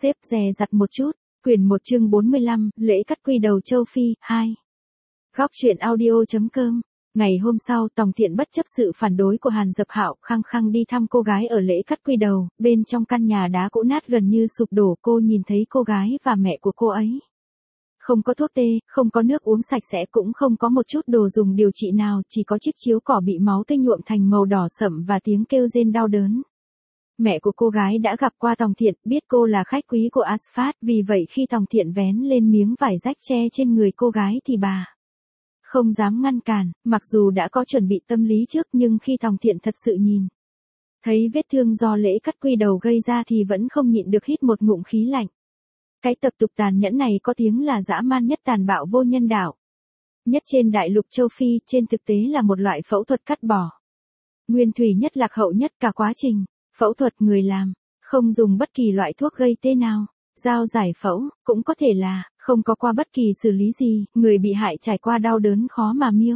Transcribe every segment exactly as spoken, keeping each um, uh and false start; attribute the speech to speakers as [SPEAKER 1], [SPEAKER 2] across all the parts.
[SPEAKER 1] xếp dè dặt một chút, quyển một chương bốn mươi lăm, lễ cắt quy đầu châu Phi, hai. Góc truyện audio chấm com. Ngày hôm sau, Tòng Thiện bất chấp sự phản đối của Hàn Dập Hạo, khăng khăng đi thăm cô gái ở lễ cắt quy đầu, bên trong căn nhà đá cũ nát gần như sụp đổ. Cô nhìn thấy cô gái và mẹ của cô ấy. Không có thuốc tê, không có nước uống sạch sẽ, cũng không có một chút đồ dùng điều trị nào, chỉ có chiếc chiếu cỏ bị máu tươi nhuộm thành màu đỏ sậm và tiếng kêu rên đau đớn. Mẹ của cô gái đã gặp qua Tòng Thiện, biết cô là khách quý của Asphalt, vì vậy khi Tòng Thiện vén lên miếng vải rách che trên người cô gái thì bà không dám ngăn cản, mặc dù đã có chuẩn bị tâm lý trước, nhưng khi Tòng Thiện thật sự nhìn thấy vết thương do lễ cắt quy đầu gây ra thì vẫn không nhịn được hít một ngụm khí lạnh. Cái tập tục tàn nhẫn này có tiếng là dã man nhất, tàn bạo vô nhân đạo nhất trên đại lục châu Phi, trên thực tế là một loại phẫu thuật cắt bỏ nguyên thủy nhất, lạc hậu nhất. Cả quá trình phẫu thuật, người làm không dùng bất kỳ loại thuốc gây tê nào, dao giải phẫu cũng có thể là không có qua bất kỳ xử lý gì, người bị hại trải qua đau đớn khó mà miêu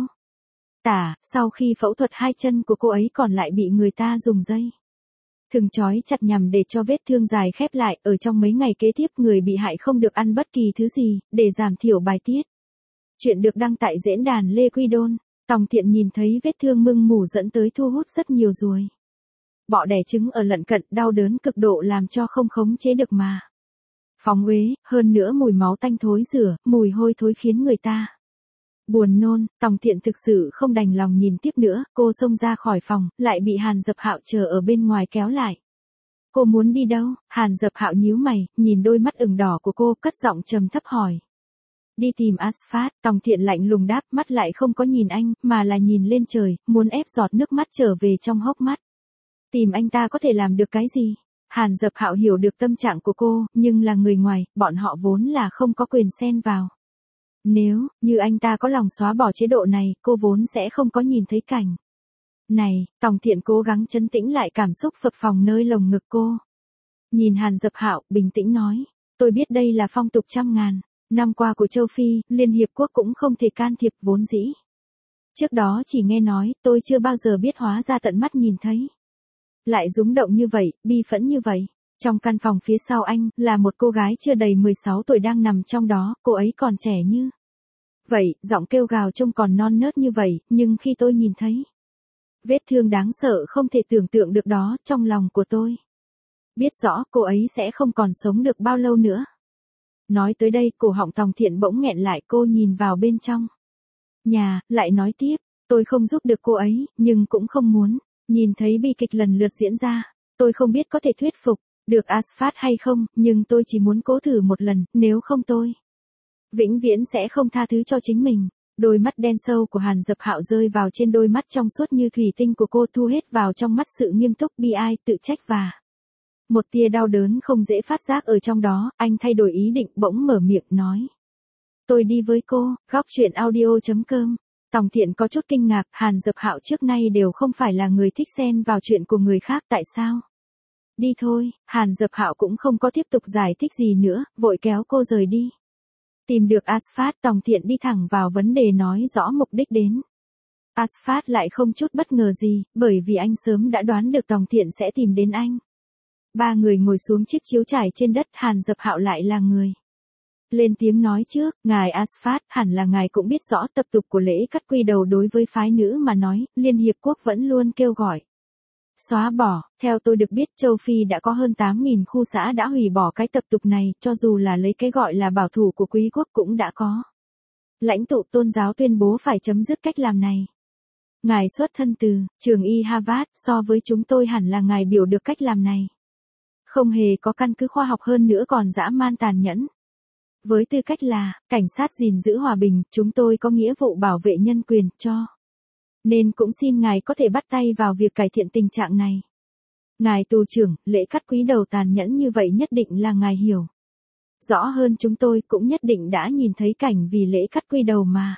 [SPEAKER 1] tả. Sau khi phẫu thuật, hai chân của cô ấy còn lại bị người ta dùng dây thừng trói chặt nhằm để cho vết thương dài khép lại. Ở trong mấy ngày kế tiếp, người bị hại không được ăn bất kỳ thứ gì, để giảm thiểu bài tiết. Chuyện được đăng tại diễn đàn Lê Quy Đôn. Tòng Thiện nhìn thấy vết thương mưng mủ dẫn tới thu hút rất nhiều ruồi bọ đẻ trứng ở lận cận, đau đớn cực độ làm cho không khống chế được mà phóng uế, hơn nữa mùi máu tanh thối rửa, mùi hôi thối khiến người ta buồn nôn. Tòng Thiện thực sự không đành lòng nhìn tiếp nữa, cô xông ra khỏi phòng, lại bị Hàn Dập Hạo chờ ở bên ngoài kéo lại. Cô muốn đi đâu? Hàn Dập Hạo nhíu mày, nhìn đôi mắt ửng đỏ của cô, cất giọng trầm thấp hỏi. Đi tìm Asphalt. Tòng Thiện lạnh lùng đáp, mắt lại không có nhìn anh, mà là nhìn lên trời, muốn ép giọt nước mắt trở về trong hốc mắt. Tìm anh ta có thể làm được cái gì? Hàn Dập Hạo hiểu được tâm trạng của cô, nhưng là người ngoài, bọn họ vốn là không có quyền xen vào. Nếu như anh ta có lòng xóa bỏ chế độ này, cô vốn sẽ không có nhìn thấy cảnh này. Tòng Thiện cố gắng trấn tĩnh lại cảm xúc phập phồng nơi lồng ngực cô. Nhìn Hàn Dập Hạo, bình tĩnh nói, tôi biết đây là phong tục trăm ngàn năm qua của châu Phi, Liên Hiệp Quốc cũng không thể can thiệp vốn dĩ. Trước đó chỉ nghe nói, tôi chưa bao giờ biết, hóa ra tận mắt nhìn thấy. Lại rúng động như vậy, bi phẫn như vậy. Trong căn phòng phía sau anh, là một cô gái chưa đầy mười sáu tuổi đang nằm trong đó, cô ấy còn trẻ như vậy, giọng kêu gào trông còn non nớt như vậy, nhưng khi tôi nhìn thấy vết thương đáng sợ không thể tưởng tượng được đó, trong lòng của tôi biết rõ cô ấy sẽ không còn sống được bao lâu nữa. Nói tới đây, cổ họng Tòng Thiện bỗng nghẹn lại, cô nhìn vào bên trong nhà, lại nói tiếp, tôi không giúp được cô ấy, nhưng cũng không muốn nhìn thấy bi kịch lần lượt diễn ra. Tôi không biết có thể thuyết phục được Asphalt hay không, nhưng tôi chỉ muốn cố thử một lần, nếu không tôi vĩnh viễn sẽ không tha thứ cho chính mình. Đôi mắt đen sâu của Hàn Dập Hạo rơi vào trên đôi mắt trong suốt như thủy tinh của cô, thu hết vào trong mắt sự nghiêm túc, bi ai, tự trách và một tia đau đớn không dễ phát giác ở trong đó. Anh thay đổi ý định, bỗng mở miệng nói, tôi đi với cô. Góc truyện audio chấm com. Tòng Thiện có chút kinh ngạc, Hàn Dập Hạo trước nay đều không phải là người thích xen vào chuyện của người khác, tại sao? Đi thôi. Hàn Dập Hạo cũng không có tiếp tục giải thích gì nữa, vội kéo cô rời đi. Tìm được Asphalt, Tòng Thiện đi thẳng vào vấn đề, nói rõ mục đích đến. Asphalt lại không chút bất ngờ gì, bởi vì anh sớm đã đoán được Tòng Thiện sẽ tìm đến anh. Ba người ngồi xuống chiếc chiếu trải trên đất, Hàn Dập Hạo lại là người lên tiếng nói trước, ngài Asphalt, hẳn là ngài cũng biết rõ tập tục của lễ cắt quy đầu đối với phái nữ mà nói, Liên Hiệp Quốc vẫn luôn kêu gọi xóa bỏ. Theo tôi được biết, châu Phi đã có hơn tám nghìn khu xã đã hủy bỏ cái tập tục này, cho dù là lấy cái gọi là bảo thủ của quý quốc cũng đã có lãnh tụ tôn giáo tuyên bố phải chấm dứt cách làm này. Ngài xuất thân từ trường y Harvard, so với chúng tôi hẳn là ngài biểu được cách làm này không hề có căn cứ khoa học, hơn nữa còn dã man tàn nhẫn. Với tư cách là cảnh sát gìn giữ hòa bình, chúng tôi có nghĩa vụ bảo vệ nhân quyền, cho nên cũng xin ngài có thể bắt tay vào việc cải thiện tình trạng này. Ngài tù trưởng, lễ cắt quý đầu tàn nhẫn như vậy nhất định là ngài hiểu rõ hơn chúng tôi, cũng nhất định đã nhìn thấy cảnh vì lễ cắt quy đầu mà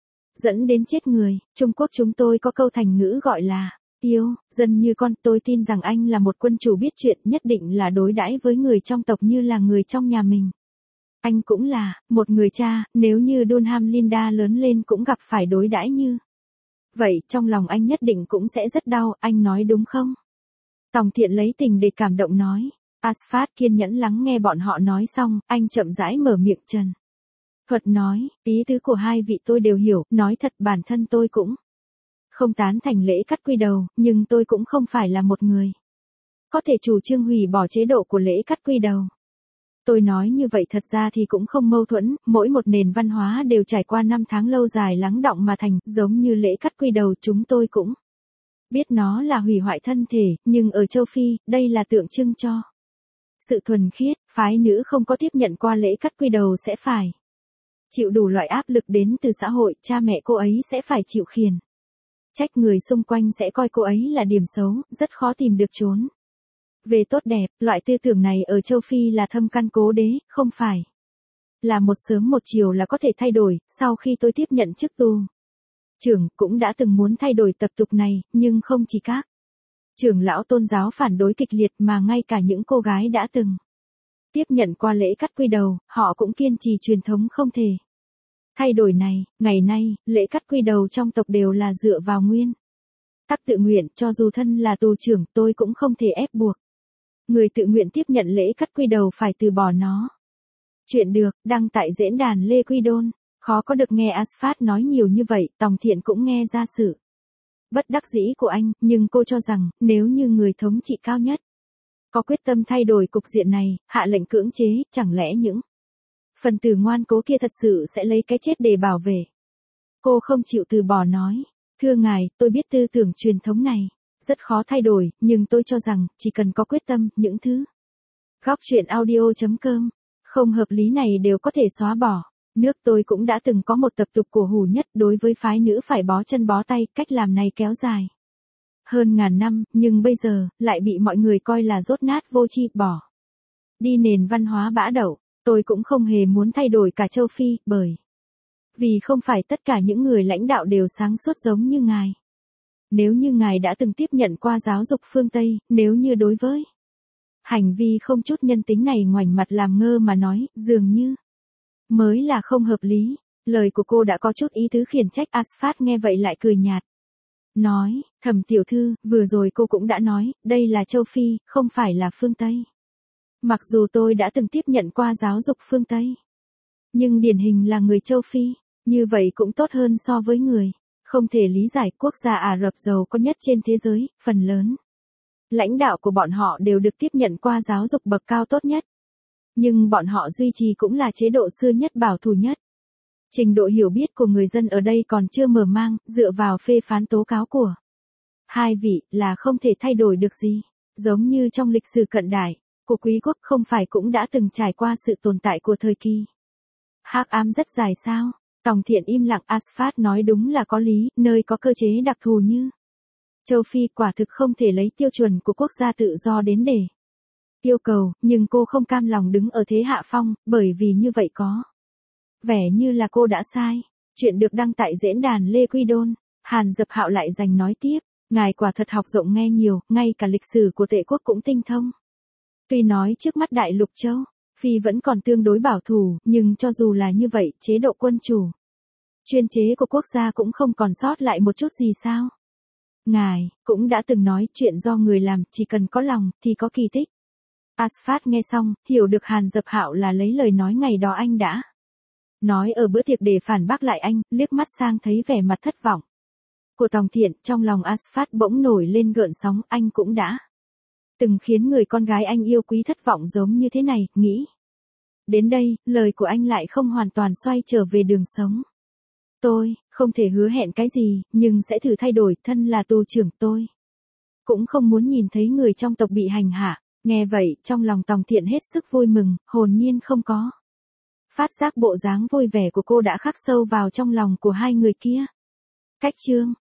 [SPEAKER 1] dẫn đến chết người. Trung Quốc chúng tôi có câu thành ngữ gọi là yêu dân như con. Tôi tin rằng anh là một quân chủ biết chuyện, nhất định là đối đãi với người trong tộc như là người trong nhà mình. Anh cũng là một người cha, nếu như Dunham Linda lớn lên cũng gặp phải đối đãi như vậy, trong lòng anh nhất định cũng sẽ rất đau, anh nói đúng không? Tòng Thiện lấy tình để cảm động nói, Asphalt kiên nhẫn lắng nghe bọn họ nói xong, anh chậm rãi mở miệng Trần Thuật nói, ý tứ của hai vị tôi đều hiểu, nói thật bản thân tôi cũng không tán thành lễ cắt quy đầu, nhưng tôi cũng không phải là một người có thể chủ trương hủy bỏ chế độ của lễ cắt quy đầu. Tôi nói như vậy thật ra thì cũng không mâu thuẫn, mỗi một nền văn hóa đều trải qua năm tháng lâu dài lắng đọng mà thành, giống như lễ cắt quy đầu chúng tôi cũng biết nó là hủy hoại thân thể, nhưng ở châu Phi, đây là tượng trưng cho sự thuần khiết, phái nữ không có tiếp nhận qua lễ cắt quy đầu sẽ phải chịu đủ loại áp lực đến từ xã hội, cha mẹ cô ấy sẽ phải chịu khiển trách, người xung quanh sẽ coi cô ấy là điểm xấu, rất khó tìm được trốn về tốt đẹp. Loại tư tưởng này ở châu Phi là thâm căn cố đế, không phải là một sớm một chiều là có thể thay đổi. Sau khi tôi tiếp nhận chức tu trưởng, cũng đã từng muốn thay đổi tập tục này, nhưng không chỉ các trưởng lão tôn giáo phản đối kịch liệt mà ngay cả những cô gái đã từng tiếp nhận qua lễ cắt quy đầu, họ cũng kiên trì truyền thống không thể thay đổi này. Ngày nay, lễ cắt quy đầu trong tộc đều là dựa vào nguyên tắc tự nguyện, cho dù thân là tu trưởng tôi cũng không thể ép buộc người tự nguyện tiếp nhận lễ cắt quy đầu phải từ bỏ nó. Chuyện được, đăng tại diễn đàn Lê Quy Đôn. Khó có được nghe Asphalt nói nhiều như vậy, Tòng Thiện cũng nghe ra sự bất đắc dĩ của anh, nhưng cô cho rằng, nếu như người thống trị cao nhất có quyết tâm thay đổi cục diện này, hạ lệnh cưỡng chế, chẳng lẽ những phần tử ngoan cố kia thật sự sẽ lấy cái chết để bảo vệ. Cô không chịu từ bỏ nói, thưa ngài, tôi biết tư tưởng truyền thống này rất khó thay đổi, nhưng tôi cho rằng, chỉ cần có quyết tâm, những thứ góc chuyện audio chấm com không hợp lý này đều có thể xóa bỏ. Nước tôi cũng đã từng có một tập tục cổ hủ nhất, đối với phái nữ phải bó chân bó tay, cách làm này kéo dài hơn ngàn năm, nhưng bây giờ, lại bị mọi người coi là dốt nát vô tri, bỏ đi nền văn hóa bã đậu. Tôi cũng không hề muốn thay đổi cả châu Phi, bởi vì không phải tất cả những người lãnh đạo đều sáng suốt giống như ngài. Nếu như ngài đã từng tiếp nhận qua giáo dục phương Tây, nếu như đối với hành vi không chút nhân tính này ngoảnh mặt làm ngơ mà nói, dường như mới là không hợp lý. Lời của cô đã có chút ý tứ khiển trách. Asphalt nghe vậy lại cười nhạt. Nói, Thẩm tiểu thư, vừa rồi cô cũng đã nói, đây là châu Phi, không phải là phương Tây. Mặc dù tôi đã từng tiếp nhận qua giáo dục phương Tây, nhưng điển hình là người châu Phi, như vậy cũng tốt hơn so với người không thể lý giải. Quốc gia Ả Rập giàu có nhất trên thế giới, phần lớn lãnh đạo của bọn họ đều được tiếp nhận qua giáo dục bậc cao tốt nhất. Nhưng bọn họ duy trì cũng là chế độ xưa nhất, bảo thủ nhất. Trình độ hiểu biết của người dân ở đây còn chưa mở mang, dựa vào phê phán tố cáo của hai vị là không thể thay đổi được gì. Giống như trong lịch sử cận đại của quý quốc, không phải cũng đã từng trải qua sự tồn tại của thời kỳ hắc ám rất dài sao? Tòng Thiện im lặng. Asphalt nói đúng là có lý, nơi có cơ chế đặc thù như châu Phi quả thực không thể lấy tiêu chuẩn của quốc gia tự do đến để yêu cầu, nhưng cô không cam lòng đứng ở thế hạ phong, bởi vì như vậy có vẻ như là cô đã sai. Chuyện được đăng tại diễn đàn Lê Quy Đôn. Hàn Dập Hạo lại dành nói tiếp, ngài quả thật học rộng nghe nhiều, ngay cả lịch sử của Tệ quốc cũng tinh thông. Tuy nói trước mắt Đại Lục Châu Phi vẫn còn tương đối bảo thủ, nhưng cho dù là như vậy, chế độ quân chủ chuyên chế của quốc gia cũng không còn sót lại một chút gì sao? Ngài cũng đã từng nói, chuyện do người làm, chỉ cần có lòng thì có kỳ tích. Asphalt nghe xong, hiểu được Hàn Dập Hạo là lấy lời nói ngày đó anh đã nói ở bữa tiệc để phản bác lại anh, liếc mắt sang thấy vẻ mặt thất vọng của Tòng Thiện, trong lòng Asphalt bỗng nổi lên gợn sóng. Anh cũng đã từng khiến người con gái anh yêu quý thất vọng giống như thế này. Nghĩ đến đây, lời của anh lại không hoàn toàn xoay trở về đường sống. Tôi không thể hứa hẹn cái gì, nhưng sẽ thử thay đổi. Thân là tu trưởng, tôi cũng không muốn nhìn thấy người trong tộc bị hành hạ. Nghe vậy, trong lòng Tòng Thiện hết sức vui mừng, hồn nhiên không có phát giác bộ dáng vui vẻ của cô đã khắc sâu vào trong lòng của hai người kia. Cách chương